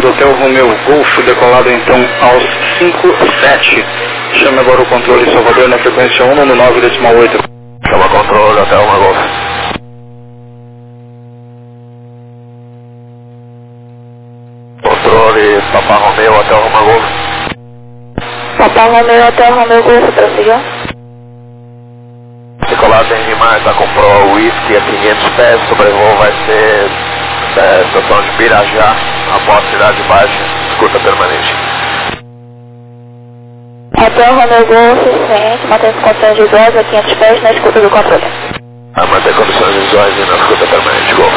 do Hotel Romeu Golf, decolado então aos 57. Chame agora o controle Salvador na frequência 119,8. Chama controle Hotel Romeu Golf. Controle Papa Romeu Hotel Romeu Golf. Papa Romeu Hotel Romeu Golf, prossiga. Decolado em Lima, está com Pro Whisky a 500 pés, sobrevoo vai ser estação de Pirajá, após cidade baixa, escuta permanente. Hotel Romeu Golf, ciente, mantém condições visuais a 500 pés na escuta do controle. A manter condições visuais e na escuta permanente, Golf.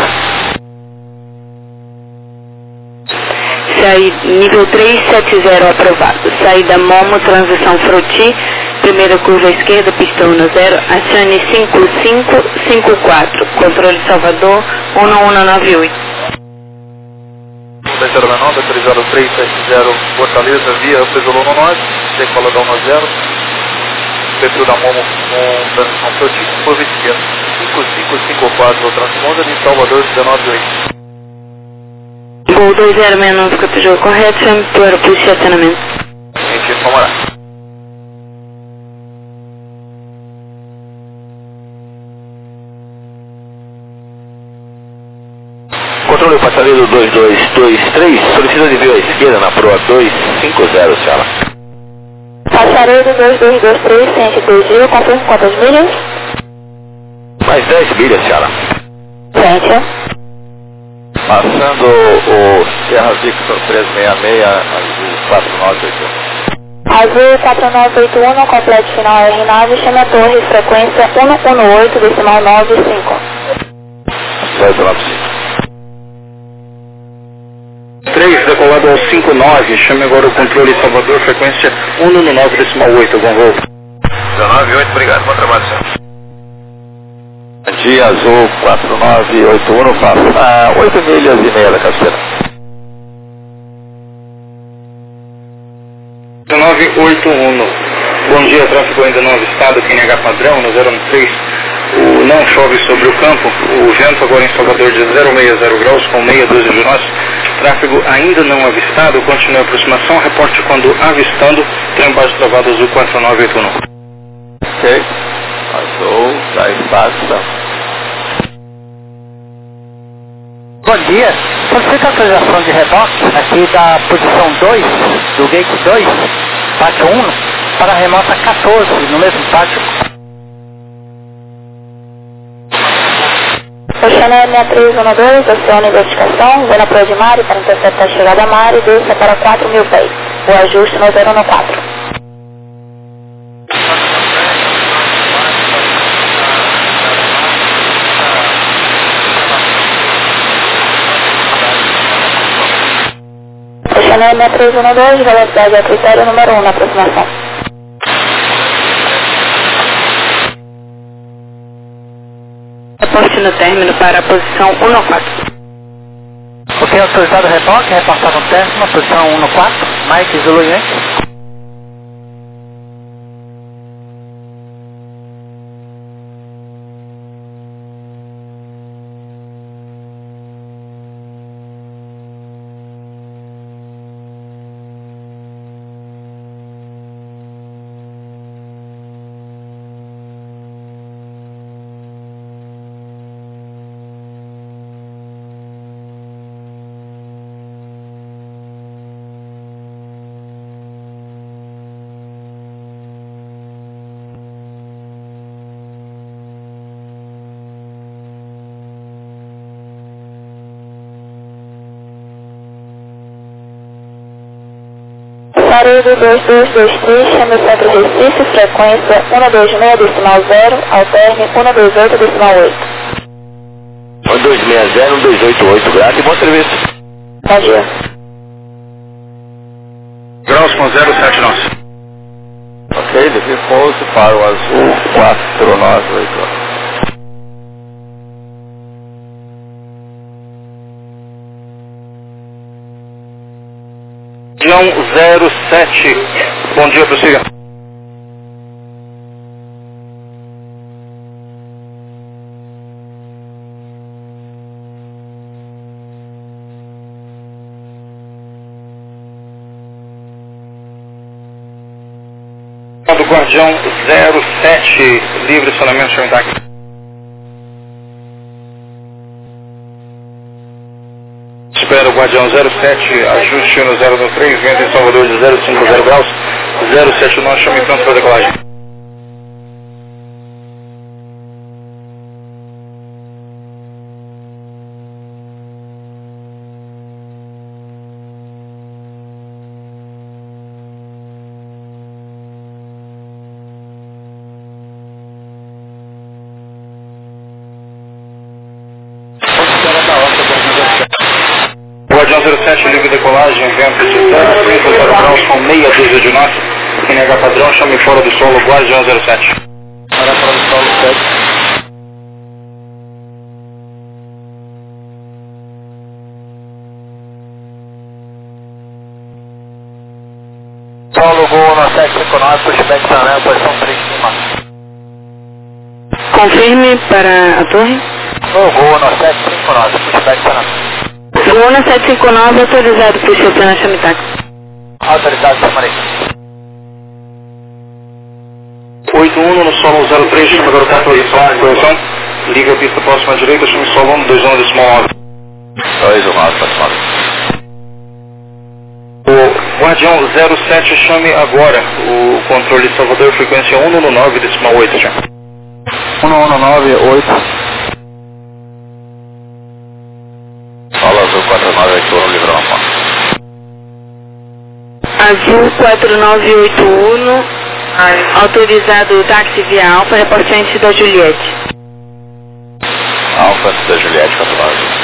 Nível 370 aprovado. Saída Momo, transição Froti, primeira curva esquerda, pistão no 0, acione 5554, controle Salvador 1198. Terceira menor, 30370 Fortaleza, via Pesolão no norte, decoladão no 0, perfil da Momo com transição Froti, curva esquerda, 5554 Transmonda de Salvador 198. Gol 2069, capturou correto, chame para o aeroporto de estacionamento. Sentido Samará. Controle passageiro 2223, solicita desvio à esquerda na proa 250, senhora. Passageiro 2223, ciente desvio, confirme quantas milhas? Mais 10 milhas, senhora. Ciente. Passando o Sierra Victor 366, azul 4981. Azul 4981, complete final R9, chame a torre, frequência 118, decimal 95. 295. 3, decolado ao 59, chame agora o controle Salvador, frequência 119,8, bom voo. 198, obrigado, bom trabalho, senhor. Dia azul 4981, faço 8 milhas e meia da cabeceira. 1981. Bom dia, tráfego ainda não avistado, QNH padrão, no 013. Não chove sobre o campo, o vento agora em Salvador de 060 graus com meia dúzia de nós. Tráfego ainda não avistado, continue a aproximação, reporte quando avistando, trem baixo travado azul 4981. Ok, azul, da estação. Bom dia, solicito a autorização de reboque aqui da posição 2, do gate 2, pátio 1, para a remota 14, no mesmo pátio. Oceana 6312, acione investigação, vou na proa de Mari para interceptar a chegada a Mari, desça para 4.000 pés. O ajuste no 014. Oceana 6312, velocidade a critério número 1 na aproximação. Reporte no término para a posição 194. Ok, autorizado o reboque, reportado no término, posição 114, Mike Zulu Yankee. Laredo 2223, chame o centro Recife, frequência 126, decimal 0, alterne 128, decimal 8. 1260, 1288, graças e bom serviço. Bom dia. Graus com 07 nós. Ok, desvio pouso para o azul 498. Região 07. Bom dia, prossiga. Do Guardião 07, livre estacionamento, chame táxi. Espera o Guardião 07, ajuste no 093, vento em Salvador de 050 graus, 079, chame pronto para decolagem. Guardião 07, livre decolagem, vento de 050 graus com meia dúzia de nós. NH padrão, chame fora do solo, Guardião 07. Para fora do solo 7. Solo Gol 1759, pushback Sanã, posição 3 em cima. Confirme para a torre. Gol 1759, pushback Sanã. Gol 759, autorizado por seu plano chame táxi. Autorizado, chamarei. 81 no solo 03, chama agora o carro de correção. Liga a pista próxima à direita, chame solo 1, 21 decimal 9. 219, próximo. O Guardião 07, chame agora o controle de Salvador, frequência 119 decimal 8, já. 1198. Fala azul 4981, livrou uma foto. Azul 4981, autorizado o táxi via Alfa, reporte antes da Juliette. Alfa antes da Juliette, 49.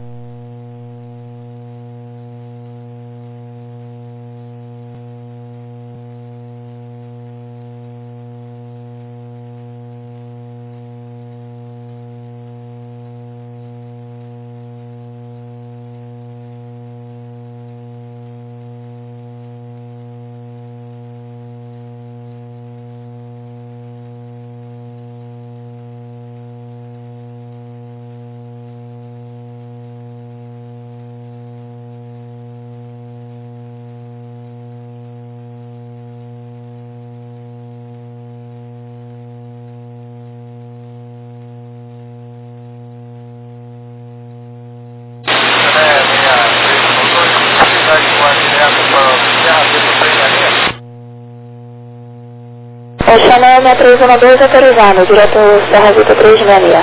O Chanel 6312 autorizado, direto Serra Vita 366.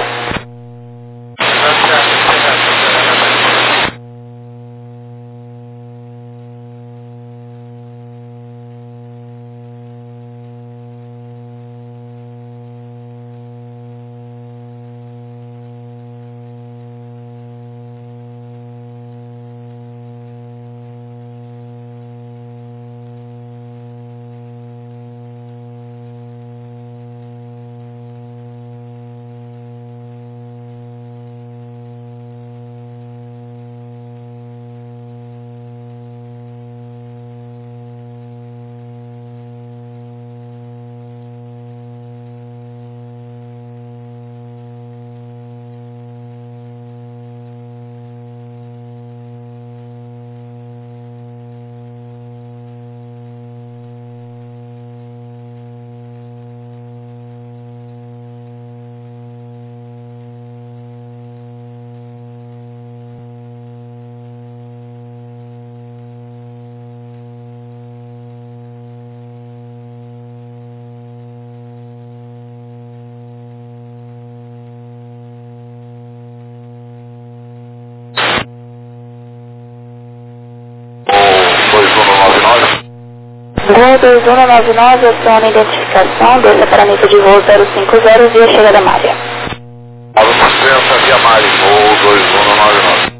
Gol 2199, aciona identificação, desça para nível de voo 050 via chegada Mária. Alô, Suspensa via Mari, voo 2199.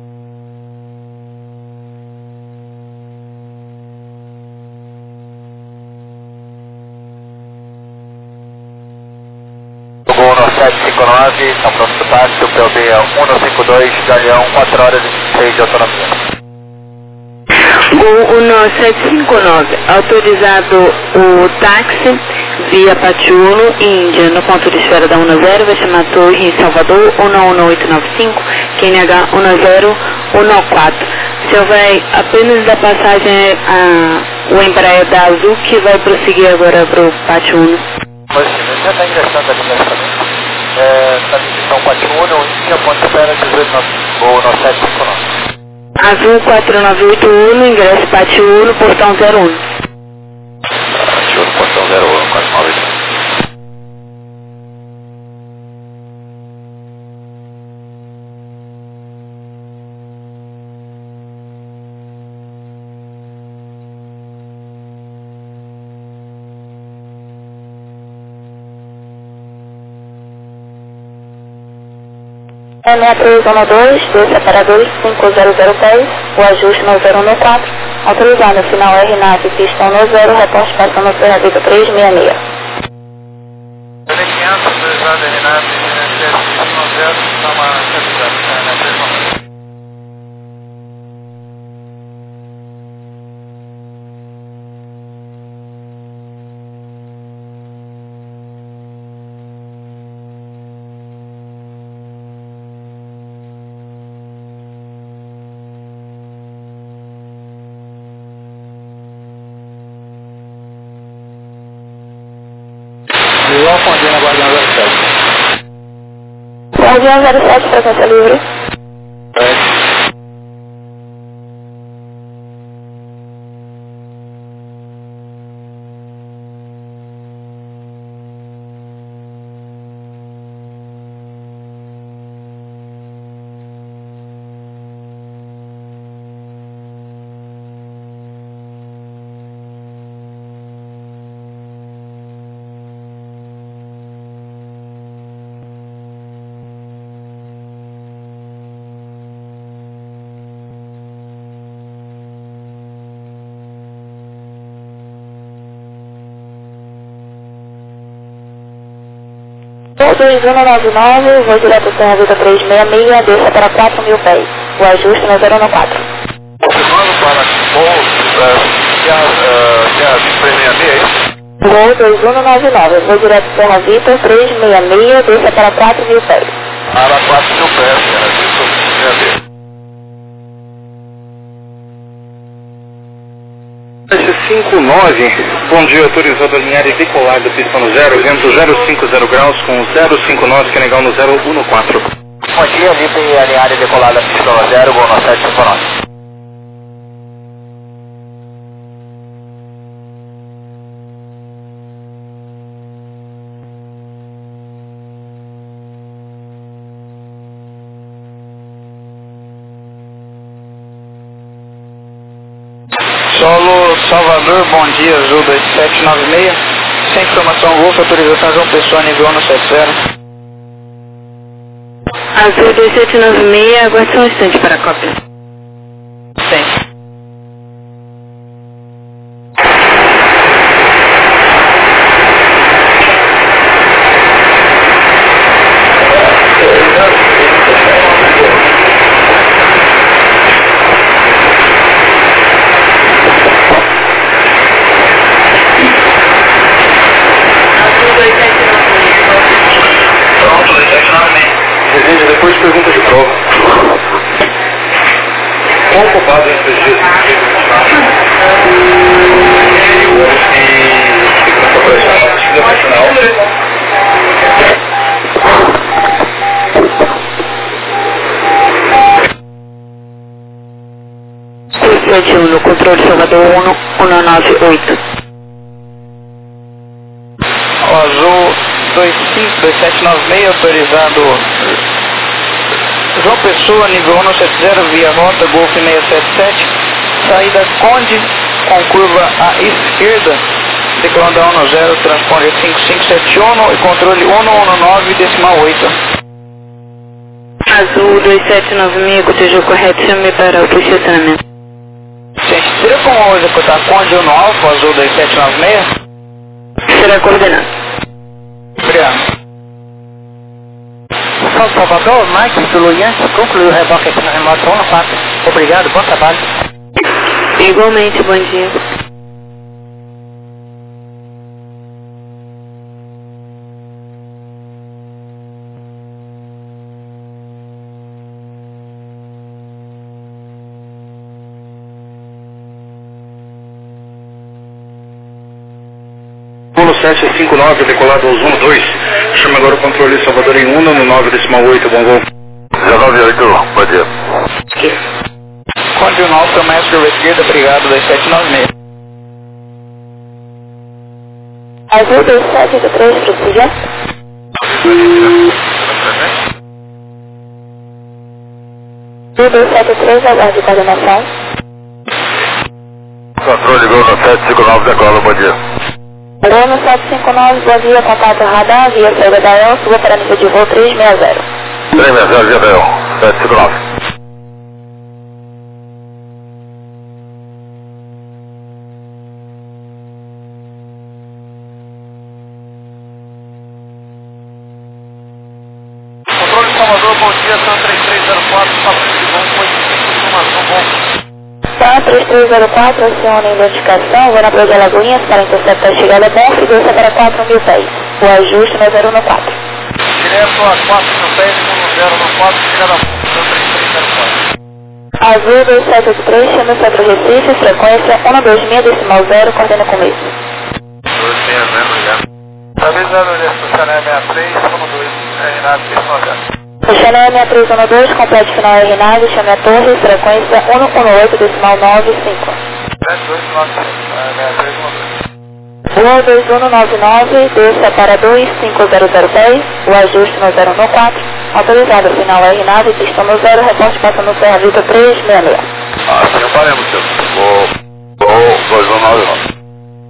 Gol 9759, São Francisco Táxi, o PLB é 152, Galeão, 4 horas e 26 de autonomia. Gol 1759, autorizado o táxi via Patiulo, Índia, no ponto de espera da 10, vai chamar Torre em Salvador, 11895, QNH 10114. O senhor vai apenas dar passagem o Embraer da Azul, que vai prosseguir agora para o Patiulo. Pois sim, já está ingressando ali nessa na divisão Patiulo, Índia, ponto de espera 18959. Azul 4981, ingresso Patiulo, portão 01. Patiulo, portão 01, 498. M312, dos separadores 50010, o ajuste no 014, autorizado final RNAV, pistão no 0, reporte passando no Ferravita 366. L500, autorizado RNAV, pistão no 0, chama 390. Igual Fondina, Guardião 07. Guardião 07, frequência livre. Voo 2199, vou direto para a Vida 366, desça para 4.000 pés. O ajuste no 014. Confirmando para voo, que a 366, é isso? Voo 2199, vou direto para a Vida 366, desça para 4.000 pés. Para 4.000 pés, era isso, 366. S59, bom dia, autorizado a alinhar e decolar do pistão no 0, vento 050 graus com 059, que é legal no 014. Bom dia, livre alinhar e decolar da pistão no 0, voo no 759. Solo Salvador, bom dia, Azul 2796. Sem informação Golf, autorização João Pessoa, nível 170. Azul 2796, aguarde só um instante para a cópia. Sim. Depois pergunta de prova. Qual o culpado entre os dias e segurança operacional, segurança nacional? 671 no controle Salvador 1198. O Azul 2796, autorizado João Pessoa, nível 170, via rota Golf 677, saída Conde, com curva à esquerda, decolando a 10, transponder 5571 e controle 119,8. Azul 2796, cotejou correto, chame para o posicionamento. Gente, seria como executar Conde 1 Alfa, Azul 2796? Será coordenado. Obrigado. Salvador, Mike, do Luian, concluiu o reboque aqui na remota 114. Obrigado, bom trabalho. Igualmente, bom dia. 759, decolado aos 12. Chama agora o controle Salvador em Uno, no 9,8, bom voo. 198, bom dia. Continental Comércio curva esquerda, obrigado, 2796. Azul 2783, prossiga. Azul 273, aguarde coordenação. Controle Gol 759, decola, bom dia. Gol 759, bom dia, contato radar, via saída da EL, suba para nível de voo 360. 360, via Bel, 759. Controle Salvador, bom dia, são 3304, passo de bom, foi informação bom. Tá, 3304, aciona a identificação, vou na Praia de Alagoinhas para interceptar a chegada bom, figura para 4.000 pés. O ajuste no 014. Direto a 4.000 pés, 1014, chegada bom, são 3304. Azul 2783, chama o centro Recife, frequência 126.0, coordena começo. 260, obrigado. Avisando ele, Chanel 63, 12, Renato, Piscina. O Chanel 6312, complete final RNAV, chame a torre, frequência 118.95. 2199, desça para 25010, o ajuste no 014, autorizado final RNAV, pista no 0, reporte passa no Serra Vitor 366. Assim eu paremos, senhor. Vou 2199.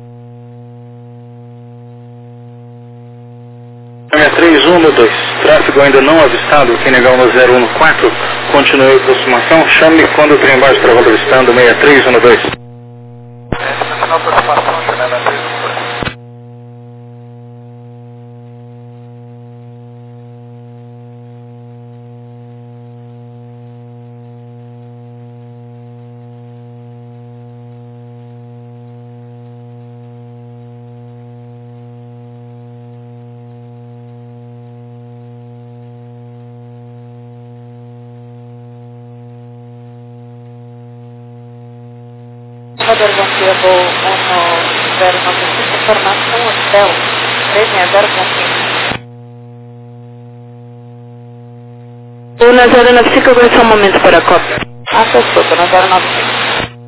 6312, tráfego ainda não avistado, quem negar no 014, continue a aproximação, chame quando o trem baixo para valor estando 6312. Estacionou aproximação, Chanel 6312. Salvador, bom dia, voo 1095, informação hotel 360.5. O na 095, agora só um momento para a cópia. Acessou, tô na 095.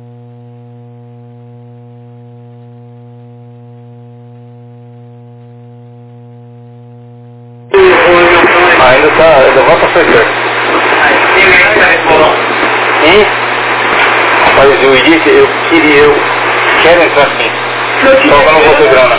Ainda volta a ser. Rapaz, eu quero entrar sim. Só que eu não vou ter grana.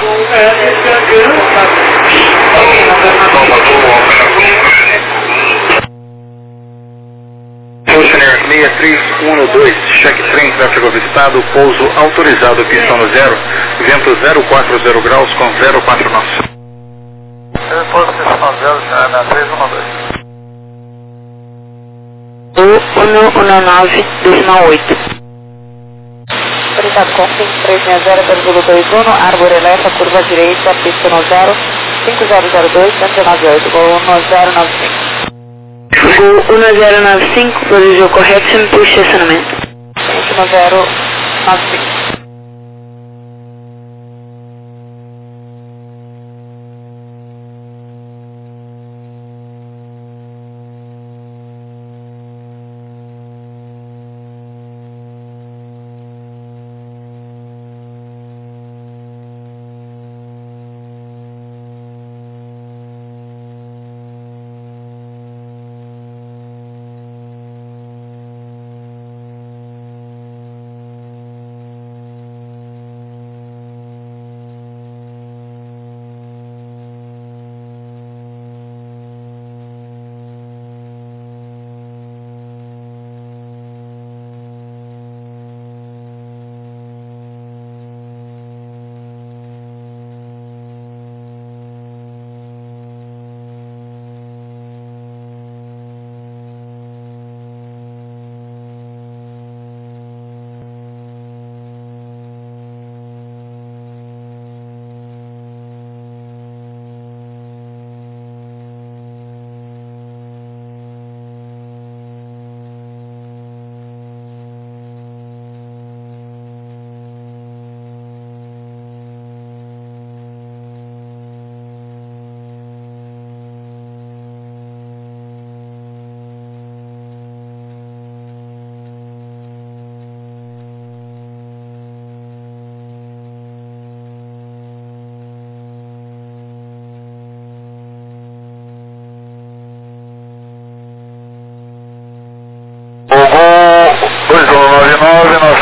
Chanel 6312, cheque trem, tráfego avistado, pouso autorizado, pistão no 0, vento 040 graus com 04 nós. Eu posso estacionar 0, Chanel 312. O 119,8. Autorizado com 5360,21, árvore eleva, curva direita, pista no 0, 5002, 198, voo 1095. Gol 1095, position correction to estacionamento. 1095.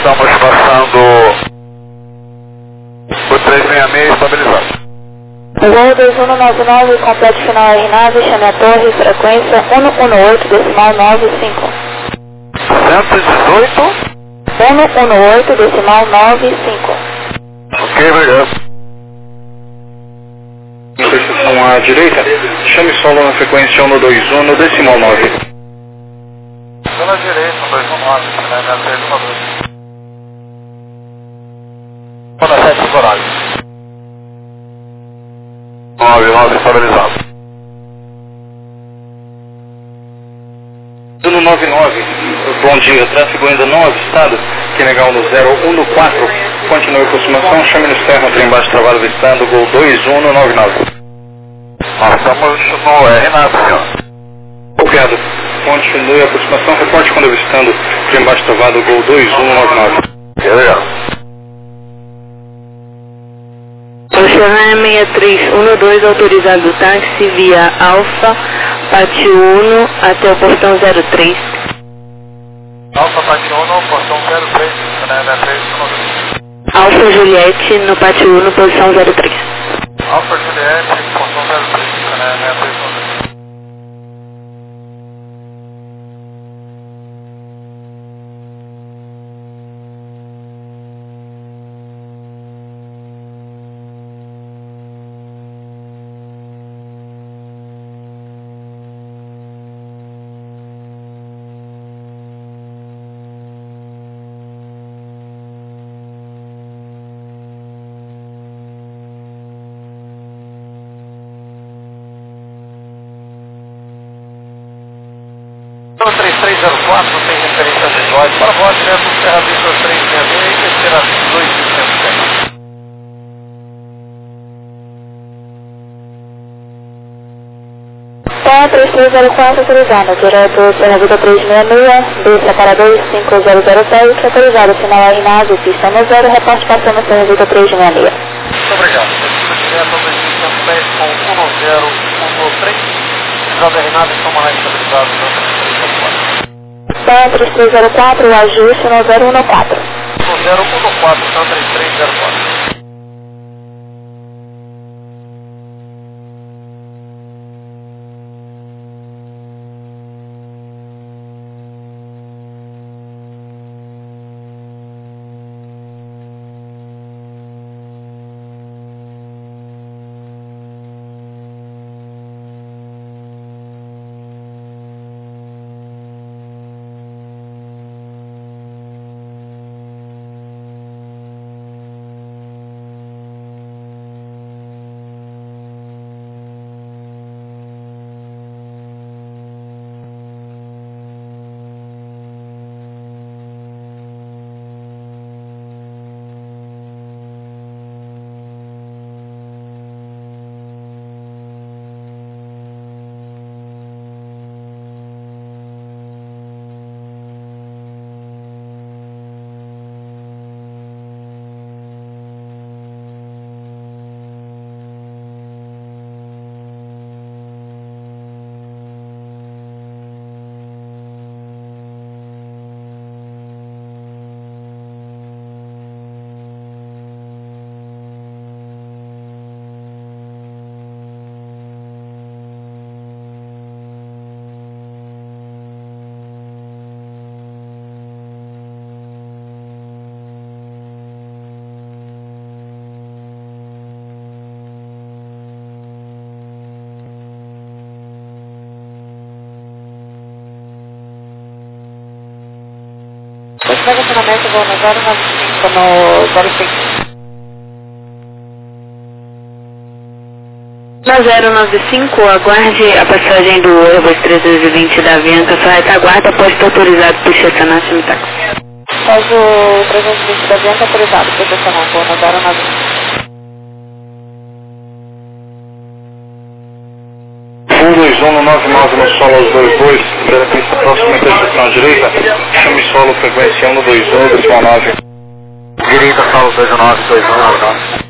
Estamos passando o 366 estabilizado. Voo 2199, completo final R9, chame a torre, frequência 118, decimal 95. 118? 118, decimal 95. Ok, obrigado. Interseção à direita, chame solo na frequência 121 no decimal 9. Pela direita, 219, né? Na 312. Para 7 horário. 99 estabilizado. 199, bom dia, tráfego ainda não avistado, QNH no 014, continue a aproximação, chame no externo, trem baixo travado avistado, Gol 2199. Nós estamos no R9, senhor. Copiado, continue a aproximação, reporte quando avistando, trem baixo travado, Gol 2199. Obrigado. Oceana 6312, autorizado o táxi via Alfa, Pátio 1 até o portão 03. Alfa Pátio 1, portão 03, né? 312. Alfa Juliette no Pátio 1, posição 03. Alfa Juliette, portão 03, né? 312. No 3304 tem referência visual para voar direto do Serra Vista 366 e terceira 2610. Tá, 3304 autorizado, direto Serra Vida 366, B separador 50010, autorizado, final R9, pista no 0, reporte passando Serra Vida 366. Muito obrigado. Descida direto ao 2110 com 10113. Pisada R9 toma lá estabilizado no 3304. Tá, 3304, o ajuste no 014. No 014, então 3304. Estacionamento voo no 095 no 06. Na 095, aguarde a passagem do Airbus 320 da Avianca, sua retaguarda após ser autorizado por estacionar no táxi. Faz o 320 da Avianca autorizado por estacionar voo no 095. Full 2199 no solo aos 22, primeira pista próxima interseção à direita, chame solo frequência 121, decimal 9. Direita, solo 29, 2199.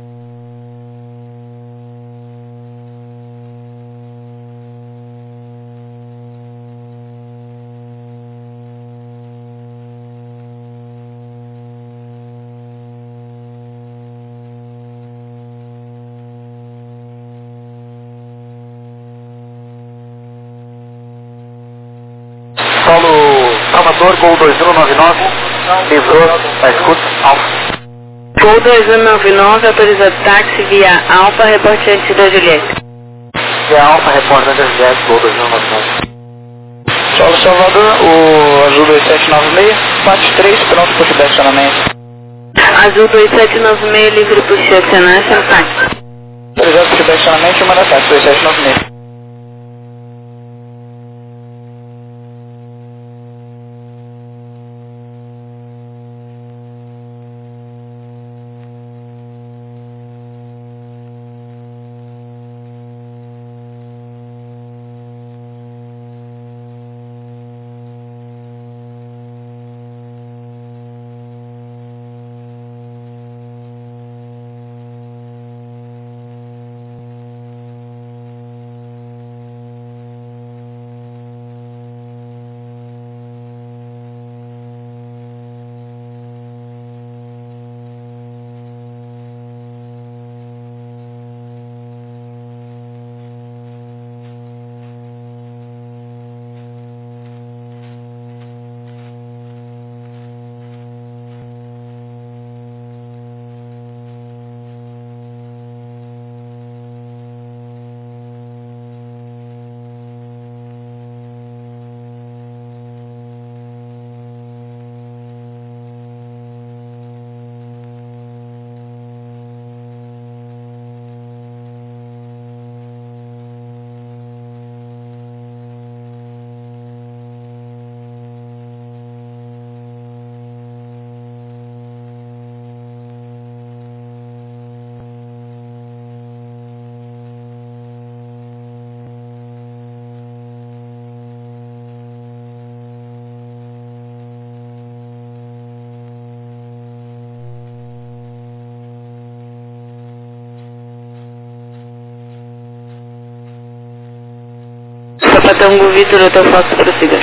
Salvador, Gol 2199, livrou, na escuta, Alfa. Gol 2199, autorizado táxi via Alfa, reporte antes da Juliette. Via Alfa, reporte antes da Juliette, Gol 2199. Salvador, o Azul 2796, parte 3, pronto para o acionamento. Azul 2796, livre para o acionamento, táxi. Autorizado para o acionamento e manda táxi, 2796. Tango Vitor, Hotel Fox, prossiga.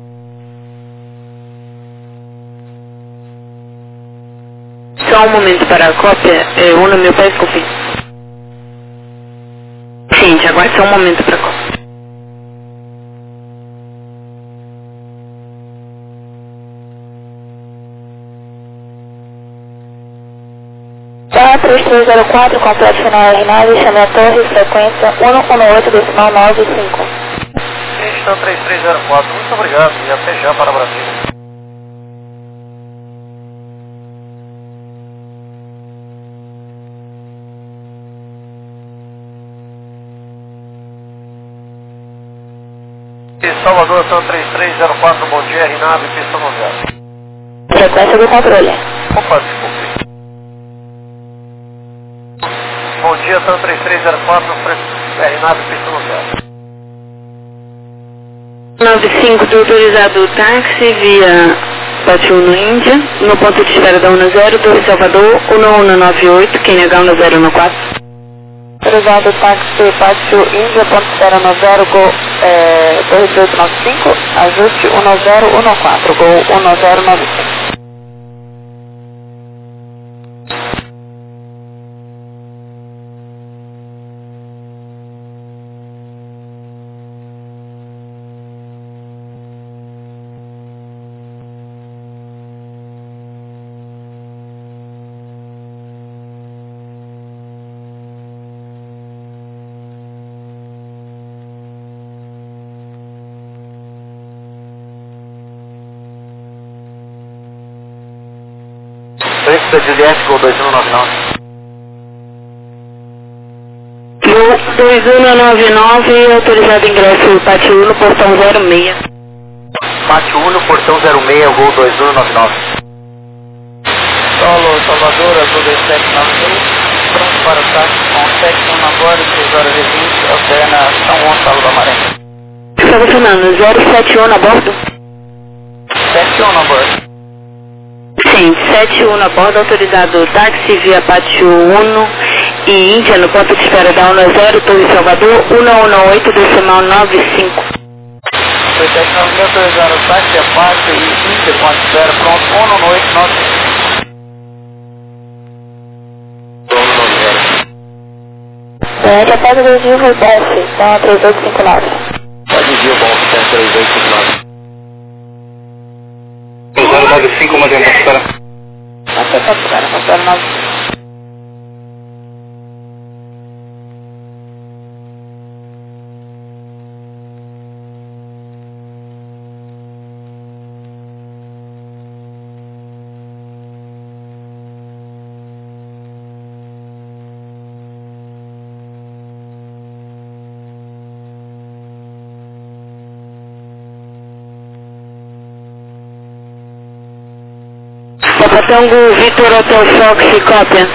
Só um momento para a cópia, Uno, meu pai, desculpe. Sim, aguarde só um momento para a cópia. Tá, 3304, completo final R9, chame a torre, frequência 118,95. Questão 3304, muito obrigado e até já para Brasília. Salvador, são 3304, bom dia, R9, pista no zero. Frequência do controle. Opa, desculpe. Bom dia, são 3304, R9, pista no zero. 95 do autorizado táxi via Pátio 1 Índia, no ponto de espera da 10, Torre Salvador, 1198, QNH 1014. Autorizado táxi Pátio Índia, ponto de espera 10, Gol Torre 1895, ajuste 1014, Gol 1095. Frequência Juliette, Gol 2199. Gol 2199, autorizado ingresso Pátio 1, portão 06. Pátio 1, portão 06, Gol 2199. Solo Salvador, Azul 2796, pronto para o táxi com 71 agora, 3h20, altera São Gonçalo da Maré. Está funcionando, 071 a bordo? 71 a bordo. Sim, 71 a bordo, autorizado táxi via Pátio 1 e Índia, no ponto de espera da 10, Torre Salvador, 1118, decimal 95. 2796, autorizado táxi, a Pátio e Índia, ponto de espera, pronto, 1198. Já pode dirigir o desce, então 3859. Pode dirigir o bom, 3859. 95, mantém a espera. Até Capitana, 095. Papa Tango Vitor Hotel Fox, cópia.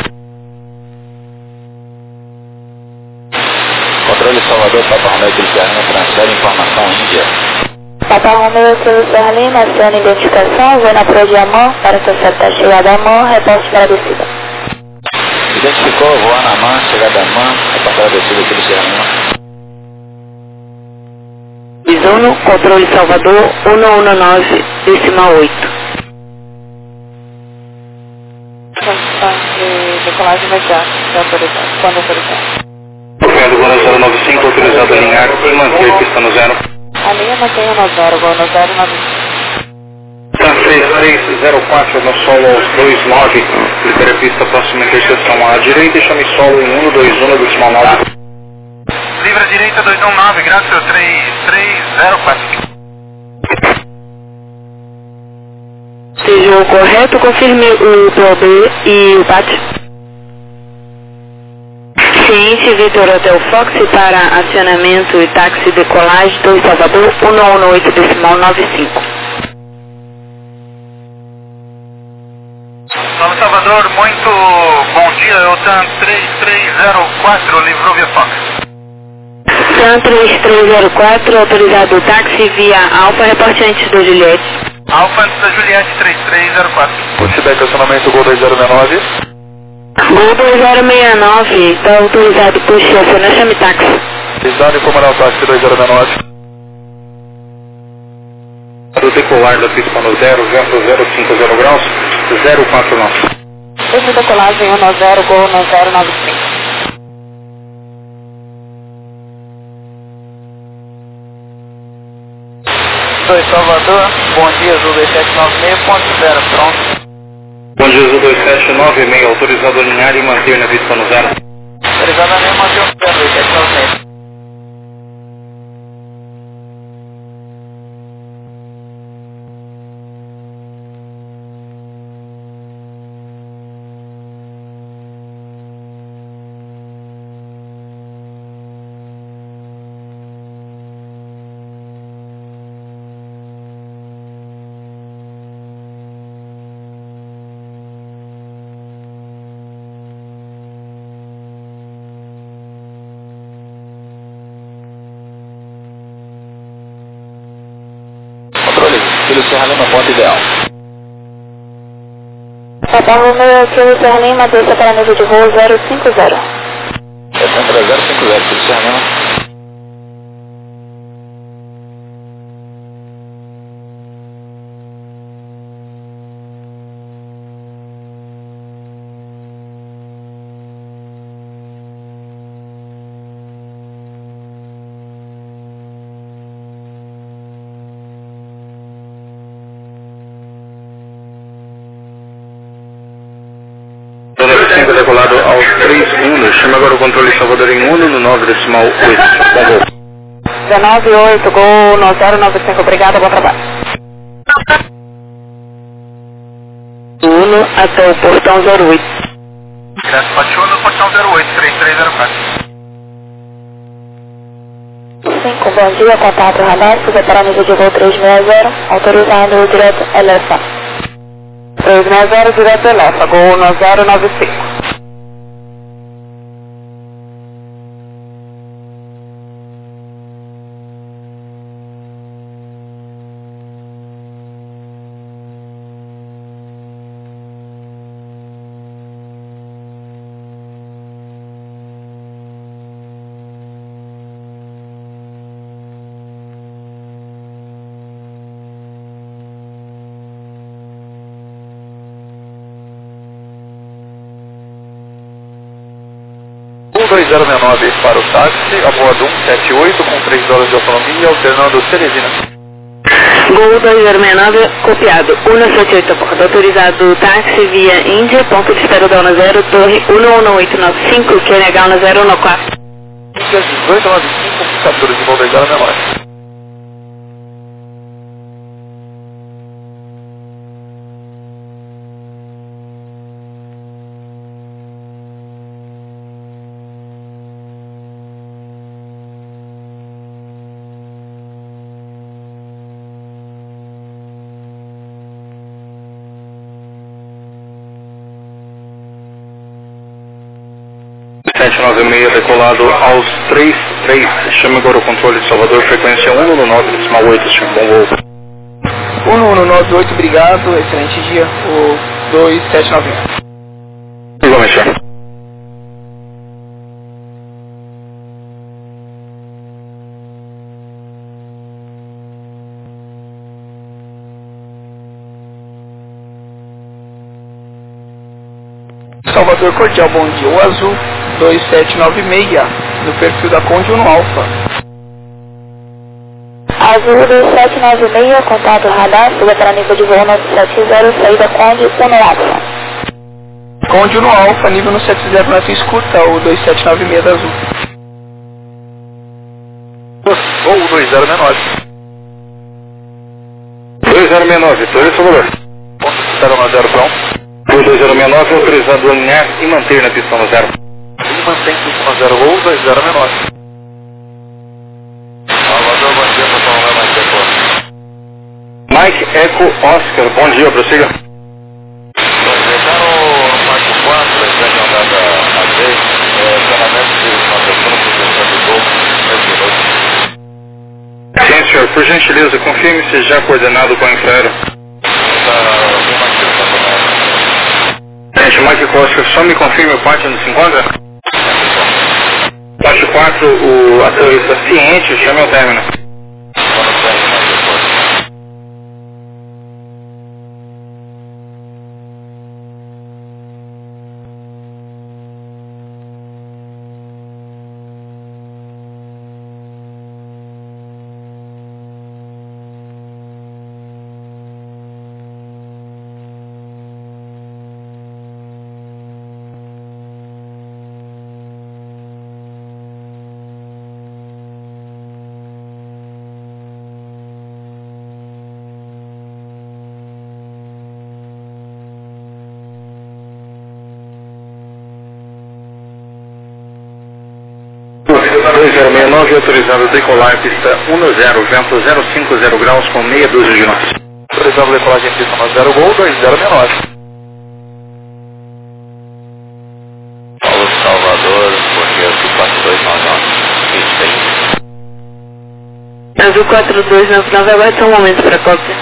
Controle Salvador, Papa Romeo Cristiano, transfere informação Índia. Papa Romeo Silvio Lima, aciona identificação, vem na Pro de Amor, para acertar a chegada a Amor, reporte para a descida. Identificou, voar na mão, chegada a mão, reportar a descida Cristiano. Bisono, controle Salvador, 119, decimal 8. De decolagem imediata, quando autorizado. Operando Gol 095, autorizado a alinhar e manter pista no 0. A linha mantém no 0, Gol no 095. Tá 3304 no solo aos 29, libera a pista próxima interseção à direita e chame solo em 121 decimal 9. Livre à direita 219, graças 3304. Seja o correto, confirme o POB e o PAT. Ciência Vitor Hotel Fox para acionamento e táxi decolagem 2 Salvador 118 decimal 95. Nome Salvador, muito bom dia, OTAN 3304, livrou via Fox. TAN 3304, autorizado o táxi via Alfa, reporte antes do Juliette. Alfa antes da Juliette 3304. Multiback acionamento Gol 2069. Gol 2069, está autorizado por aciona chame táxi. Design comandar o táxi 2069. Do decolar da pista no 0, vento 050 graus, 049. Desde decolagem 1 no 0, Gol no 095. Salvador, bom dia, Azul 2796, ponto 0, pronto. Bom dia, Azul 2796, autorizado a alinhar e manter na pista no 0. Autorizado a alinhar e manter o 0, 2796. Filho Serra Lima, ponto ideal. Papa Romeo Silvio Lima, desça para nível de voo 050. É sempre 050, Filho Serra Lima. Decolado aos 31, chama agora o controle Salvador em 1 no 9 decimal 8. Bom voo. 198, Gol no 095, obrigado, bom trabalho. 1 até o portão 08. Graças Patiu no portão 08, 3304. 5, bom dia, contato radar, suba para nível de voo 360, autorizado direto LFA. 360, direto LFA, Gol no 095. Gol 2069 para o táxi, a voa 178 com 3 horas de autonomia, alternando Teresina. Gol Gol 2069 copiado. 178 a bordo. Autorizado táxi via Índia, ponto de espera da 10, torre 11895, QNH 1014. 1895, captura de voo 2069. Decolado aos 33, chame agora o controle de Salvador, frequência 119,8, senhor, bom voo. 1198, obrigado, excelente dia, o 279. Igualmente, senhor. Salvador Cordial, bom dia, o azul 2796, no perfil da Conde 1 Alfa. Azul 2796, contato radar, suba para nível de voo 970, saída Conde 1 Alfa. Conde 1 Alfa, nível no 70, nessa escuta, o 2796 da azul. Voo 2069. 2069, Torre Salvador. Ponto de espera 10 para 1. Voo 2069, autorizado a alinhar e manter na pista no 0. E mantém pista 0, voo 2069. Salvador, bom dia, pessoal, Mike Eco Oscar, bom dia, prossiga. Chegaram no Marco 4, já andada a 3, treinamento de manutenção, proteção de voo, 10 minutos. Sim, senhor, por gentileza, confirme se já coordenado com a infraero. Gente, Mike Oscar, só me confirme o pátio onde se encontra? Pátio 4, a torre está ciente, chame ao término. Autorizado a decolar pista 10, vento 050 graus com meia dúzia de nós. Autorizado a decolagem pista 10, voo 2069. Paulo Salvador, Correio 4299. Azul 4299, agora tem um momento para cópia.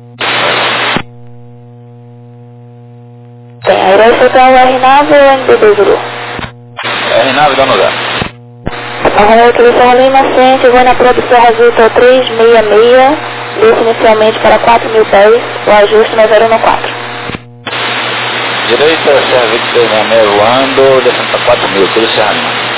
Tem aeroestatal R9 ou NBB Zulu? R9 dá no lugar. Arrumou utilização Lima Frente, vou na produção Azul 366, desce inicialmente para 4.000 pés, o ajuste na 014. Direita, Serra 2666 voando, descendo para 4.000, tudo certo.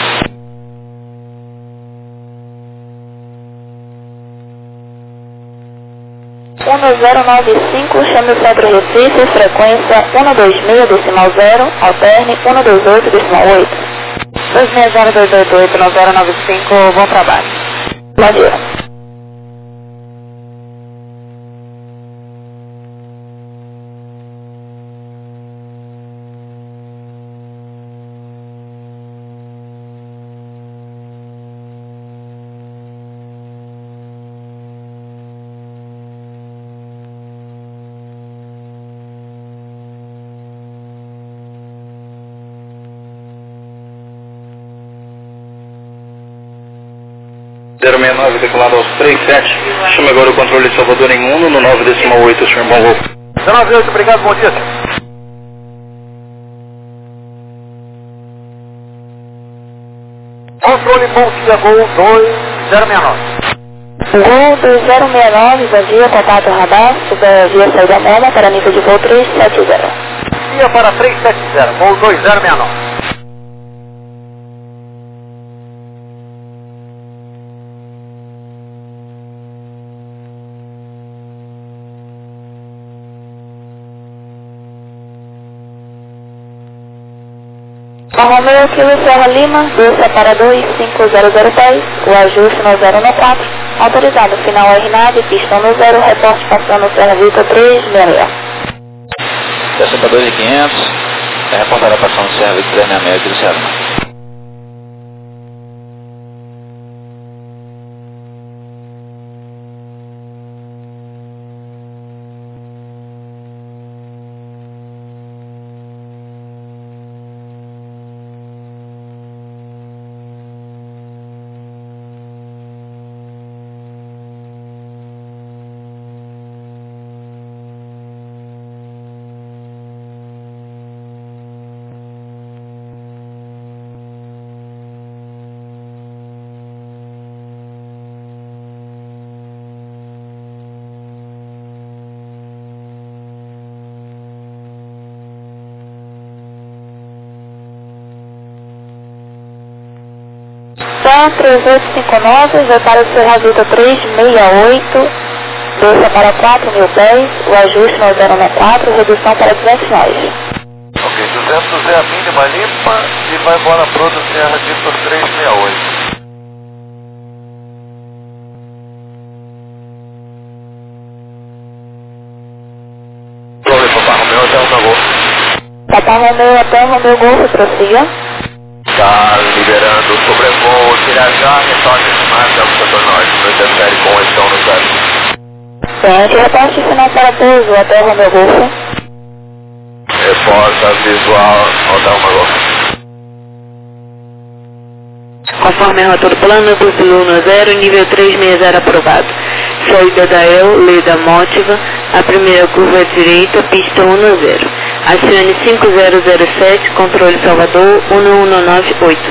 .1095, chame o Centro Recife, frequência 126,0, alterne 128,8. 260-288-9095, bom trabalho. Bom dia. Decolado aos 37, chame agora o controle de Salvador em 1 no 9,8, senhor, bom voo. 198, obrigado, bom dia. Controle, bom dia, gol 2069. Gol 2069, bom dia, contato radar, suba via saída Moma para nível de voo 370. Via para 370, gol 2069. Romeo Kilo Serra Lima, desça para 25010, o ajuste no 014, autorizado, final R9, pista no 0, reporte passando Serra Vitor 366. Desça para 2500, reportará passando Serra Vitor 366 aqui do Serra Lima. Então, 3859, já para o Serra Vitor 368, desça para 4.000 pés, o ajuste no 064, redução para 200 nós. Ok, 200 é a mínima limpa e vai embora pro do Serra Vitor 368. Prove, Papai Romeu até o Golfo. Papai Romeu até o Romeu Golfo, prossiga. Está liberando o sobrevoo Tirajá, retorne estimado ao setor norte, não interfere com a estão no zero. Frente, reporte final para pouso até o Romeu Golfo. Reporta visual ao Delma Golfo. Conforme a rota do plano do Zulu no 0, nível 360 aprovado. Saída da El, Leda Mótiva, a primeira curva à direita, pista 1 no 0. Acione 5007, controle Salvador 1198.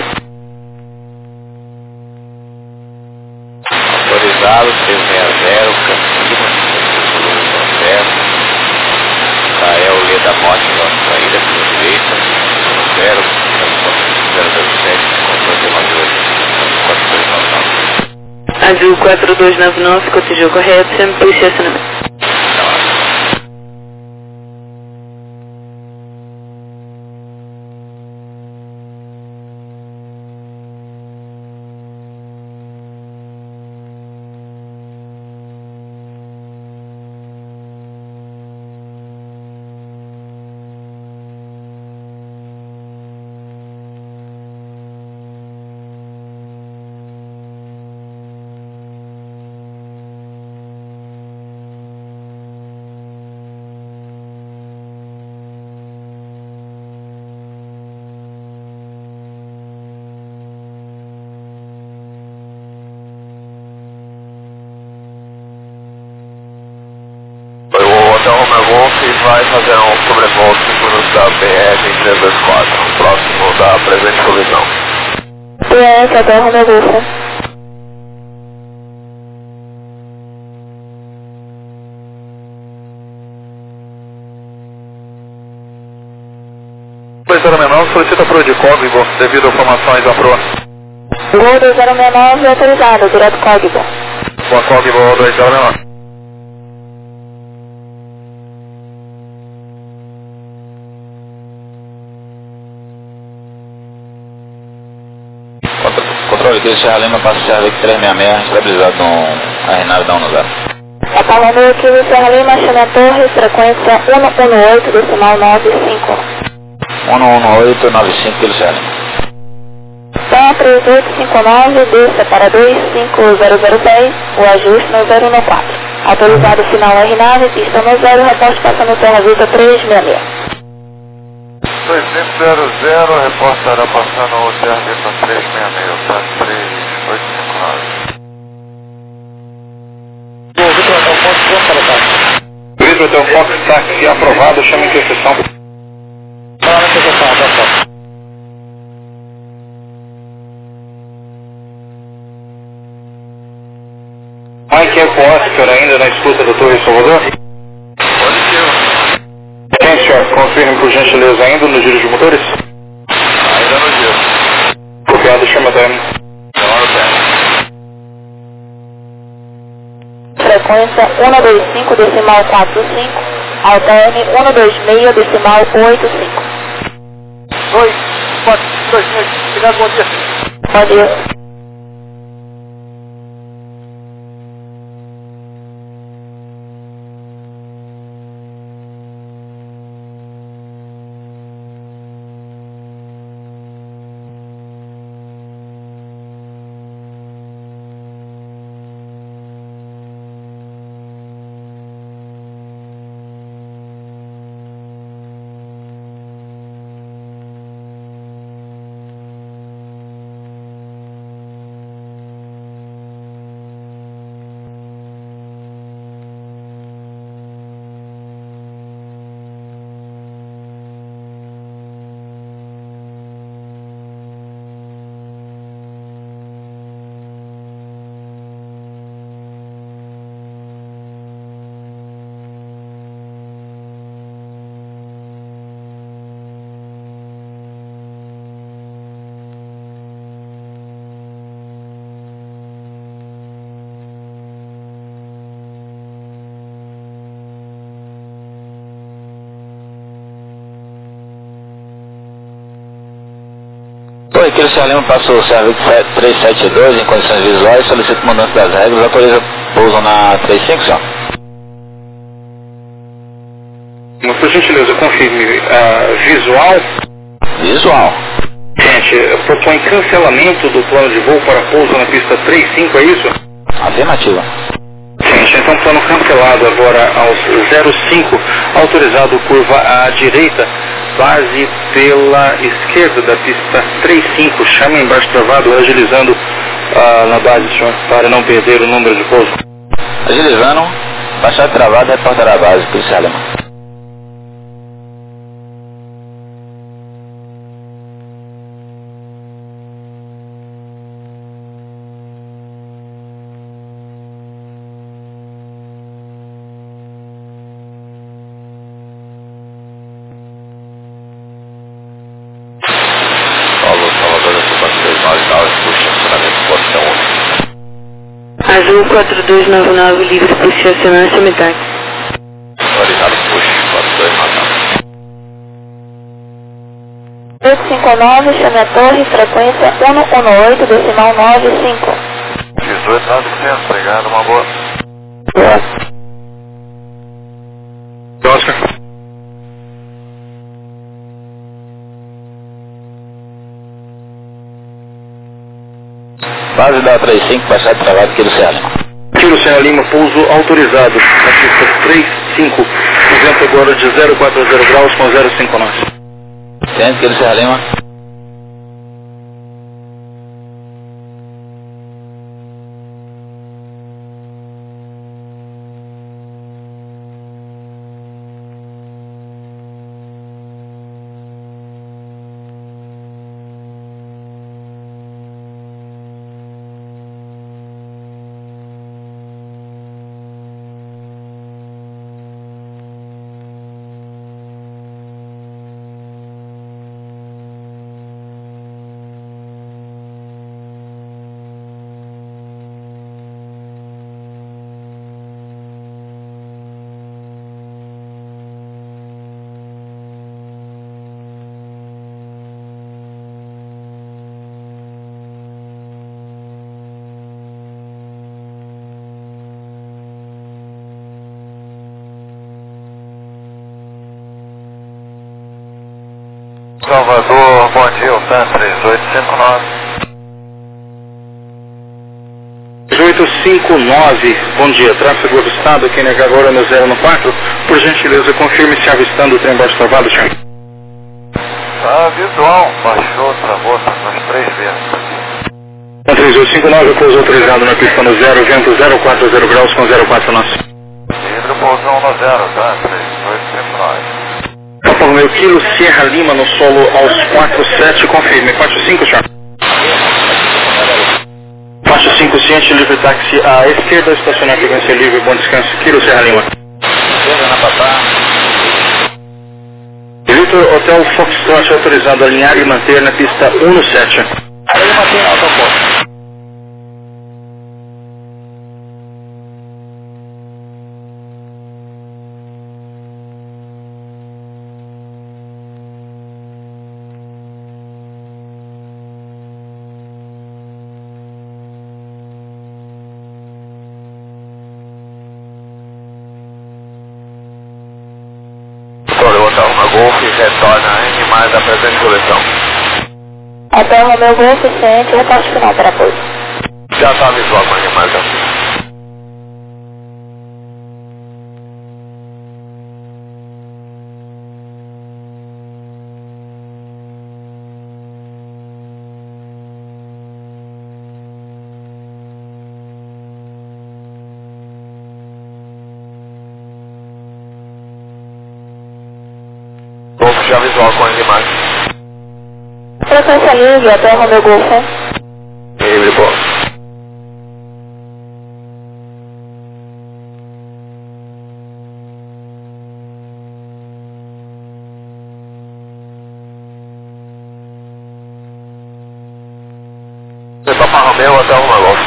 Autorizado, 360, Campinas, Zulu no 0. Israel, Leda Mótiva, saída pela direita, no 0. 007, controle Salvador 4299. Azul 4299, cotejou correto, sempre por estacionamento. E vai fazer um sobrevoo 5 minutos da BR-324, próximo da presente colisão. PS até o Romeu Golfo. Pois era menor, solicita pro de código devido a informações da PRO. Gol 2069 autorizado, direto código. Boa código 2069. Controle aqui, Serra Lima, passa Serra Vic 366, estabilizado no R9 da 10. Papai Romeu Kilo Serra Lima, chama a torre, frequência 118, decimal 95. 11895, Kilo Serra Lima. Então, 3859, desça para 25010, o ajuste no 014. Autorizado final R9, pista no 0, reporte passando Serra Vitor 366. 2500, reportará passando o Serra Vitor 366, tá? 3859. Vitor, o teu foco está aqui aprovado, chama interseção. Mike Eco Oscar ainda na escuta do Torre Salvador? Sim, senhor. Confirme por gentileza ainda no giro de motores? Ainda no giro. Copiado, chama DM. Frequência 125, decimal 45, alterne 126, decimal 85. 2, 4. Obrigado, bom dia. Bom dia. Oi, aqui o Sr. Lima passa o serviço 372 em condições visuais, solicita mudança das regras, autoriza pouso na 35, senhor? Mas, por gentileza, confirme. Visual? Visual. Gente, propõe cancelamento do plano de voo para pouso na pista 35, é isso? Afirmativa. Gente, então plano cancelado agora aos 05, autorizado curva à direita, base pela esquerda da pista 35, chama embaixo travado, agilizando na base, senhor, para não perder o número de pouso. Agilizando, baixar travado, reportar a base, policial alemão. Azul 4299, livre por estacionamento metade. Autorizado push, 4299. 859, chame a torre, frequência 118, decimal 95. 18.900, obrigado, uma boa. Oscar. Base da 35, baixar travado, aqui do Sr. Lima. Tiro Sr. Lima, pouso autorizado na pista 35, vento agora de 040 graus com 059. Entende, aqui do Sr. Lima? Salvador, bom dia, o TAN 3859. 3859, bom dia, tráfego avistado, quem nega agora no 014, por gentileza confirme se avistando o trem baixo travado, senhor. Tá visual, baixou, travou, tá nas 3 vezes. 3859, pouso autorizado na pista no 0, vento 040 graus com 049. Livre pousão no 0, tá? 3859. Papa Romeo Kilo, Sierra Lima no solo aos 47, confirme. 45, senhor. 45, ciente, livre táxi à esquerda, estacionar frequência livre, bom descanso. Kilo, Sierra Lima. Vitor, Hotel Foxtrot autorizado a alinhar e manter na pista 17. Aí mantém alta ponta. que retorna a animais da presente coleção. Hotel Romeu Golf, ciente, reporte final para pouso. Já está visual com animais da pista. Já visual com animais. Frequência livre, Hotel Romeu Golf. Livre, boa. Papa Romeu, Hotel Romeu Golf.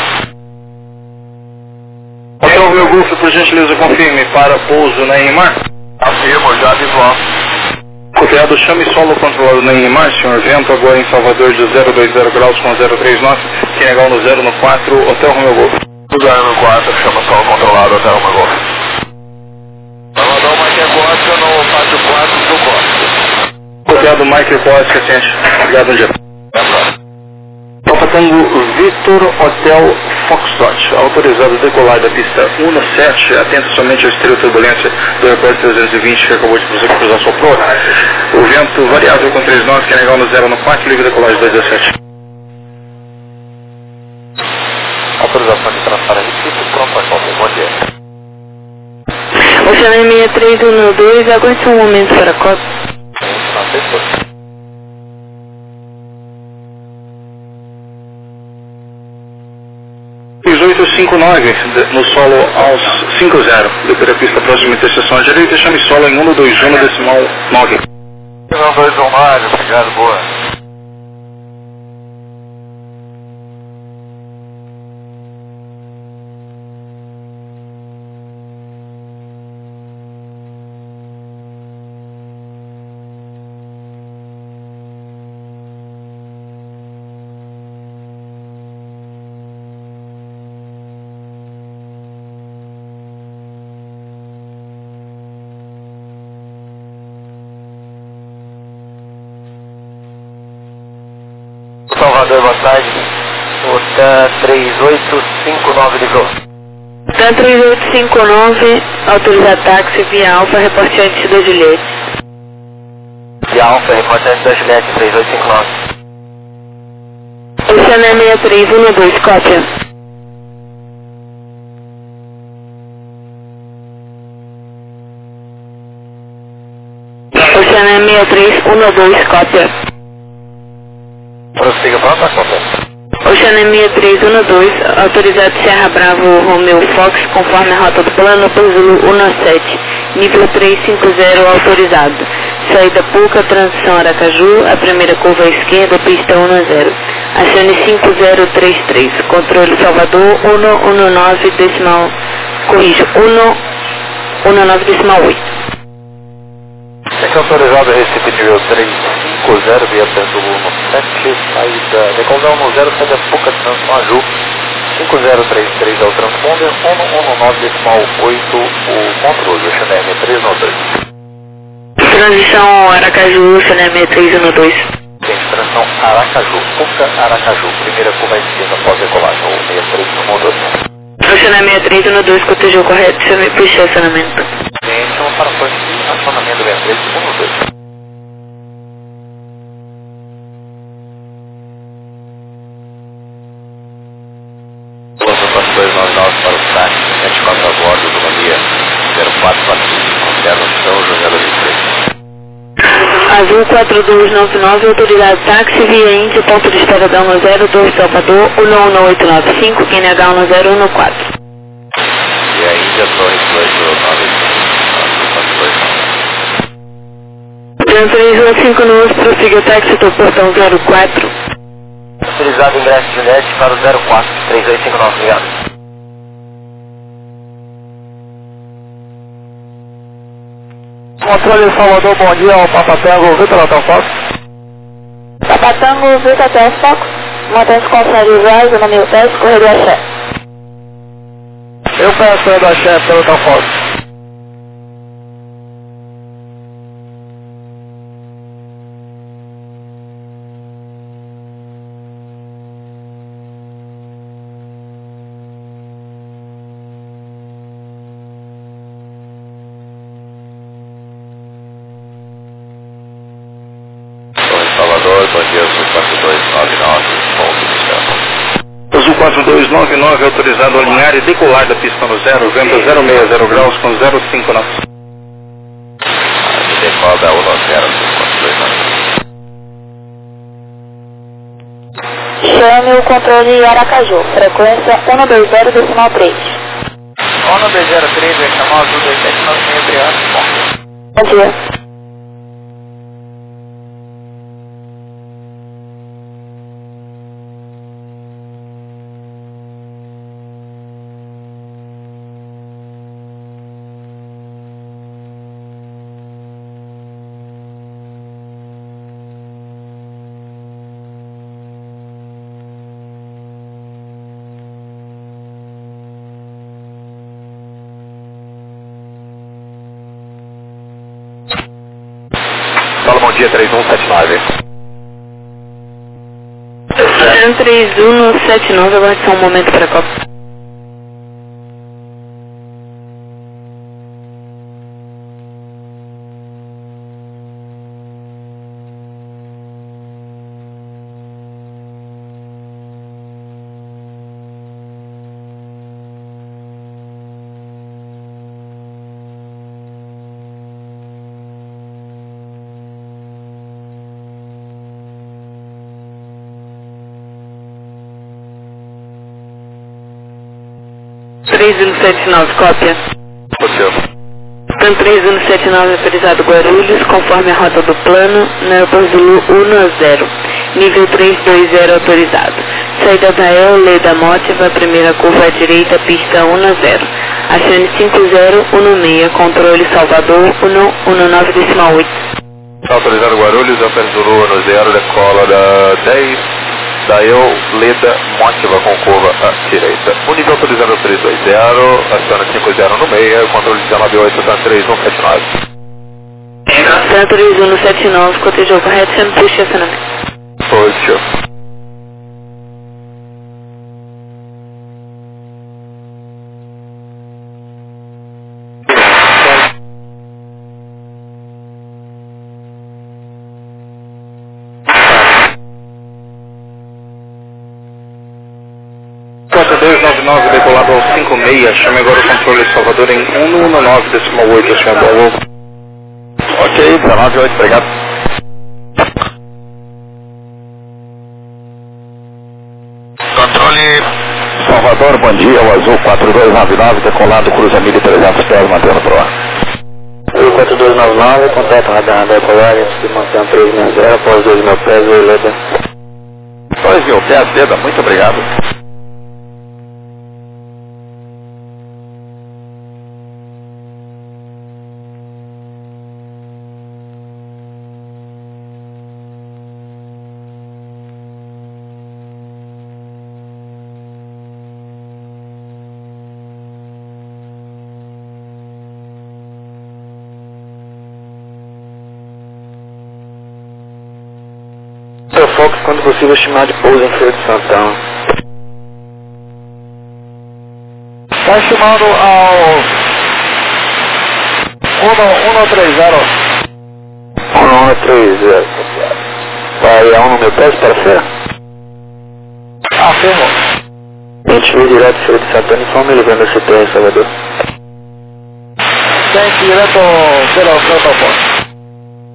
Hotel Romeu Golf, por gentileza, confirme para pouso na Neymar. Afirmo, já visual. Copiado, chame solo controlado na Neymar, senhor Vento, agora em Salvador de 020 graus com 039, Quenegal no 0 no 4, Hotel Romeu Golf. 0 no 4, chama solo controlado, Hotel Romeu Golf. Salvador, Mike Costa no pátio 4 do Costa. Copiado, Mike Costa, ciente. Obrigado, bom dia. Papa Tango Victor Hotel Foxtrot, autorizado a decolar da pista 17, atento somente ao exterior turbulência do aeroporto 320 que acabou de cruzar sua proa. O vento variável com 3 nós, Quenegal no 0 no 4, livre decolagem 217. Autorização de transparência, pronto, bom dia. Oceano 6312, aguente um momento para a cota. 1859, no solo aos 50, depois da pista próxima interseção à direita, chame solo em 121 decimal 9. 121, obrigado, boa. Salvador, boa tarde. O TAN 3859 ligou. TAN 3859, autoriza táxi via Alfa, reporte antes da Juliette. Via Alfa, reporte antes da Juliette, 3859. Oceano 6312, cópia. Oceano 6312, cópia. Prossiga, pronto, a conta. Oceano 6312, autorizado Serra Bravo Romeu Fox, conforme a rota do plano, Zulu 17, nível 350 autorizado. Saída Puca, transição Aracaju, a primeira curva à esquerda, pista 10. Acione 5033, controle Salvador 119 decimal, corrijo, 119 decimal 8. É que autorizado Recife nível 350 via Pensulo 7, saída decoldão no 0, saída Puca, transição Aju, 5033 é o transponder, 119 decimal 8 o controle, Chanel 312. Transição Aracaju, Chanel 6312. Tem transição Aracaju, Puca, Aracaju, primeira curva à esquerda após decolagem, ou 6312. Chanel 6312, cotejou correto, você me puxou acionamento. Tem uma paração de acionamento 6312. Para o táxi, 74 a bordo do Mania 0445, São José do Rio. Azul 4299, autoridade táxi via Índia, ponto de estaradão no 02 Salvador, 11895, QNH no 014. E a Índia, Torres 229. Trans 3159, prossiga táxi do portão 04. Utilizado ingresso Juliette para o 04, 3859, obrigado. Controle Salvador, bom dia, ao Papa Tango, Vitor Hotel Fox. Papa Tango, Vitor Hotel Fox, mantém-se com visuais, o nome hotel, corredor chefe. Eu peço da chefe pelo Hotel Fox. Azul 4299, autorizado a alinhar e decolar da pista no 0, vento 060 graus com 059. Decola da 10, 4299. Chame o controle Aracaju, frequência 120,3. 120,3, vai chamar o Azul 2796, obrigado. Bom dia. Fala, bom dia, 3179. 3179, aguarde só um momento para a Copa. Cópia. Plan 3179 autorizado Guarulhos, conforme a rota do plano, na Aeroporto Zulu 10. Nível 320 autorizado. Saída da Leda Mótiva, primeira curva à direita, pista 10. Achane 5016, controle Salvador 119,8. Autorizado Guarulhos, Aeroporto Zulu 10, decola da 10. Dael Leda Mótiva com curva à direita. O nível autorizado 320, aciona 5016, controle 198, tá 3179. Tá 3179, cotejou correto, você me puxa acionamento. Positivo. Cota 299, decolado ao 56, chame agora o controle Salvador em 119,8, senhor Paulo. Ok, 198, obrigado. Controle Salvador, bom dia, o Azul 4299, decolado, cruza 1.300 pés, mantendo pro ar. Azul 4299, contato radar decolar, se mantém 360 após 2.000 pés, Leda. 2.000 pés, Leda, muito obrigado. Fox, quando possível, estimar de pouso em Feira de Santana. Está estimado ao 130. 130. Vai a 1 no meu pé, para ser? Afirmo. 20 mil direto de Feira de Santana, informe ele vendo esse CPR, Salvador. Tem direto pelo protocolo.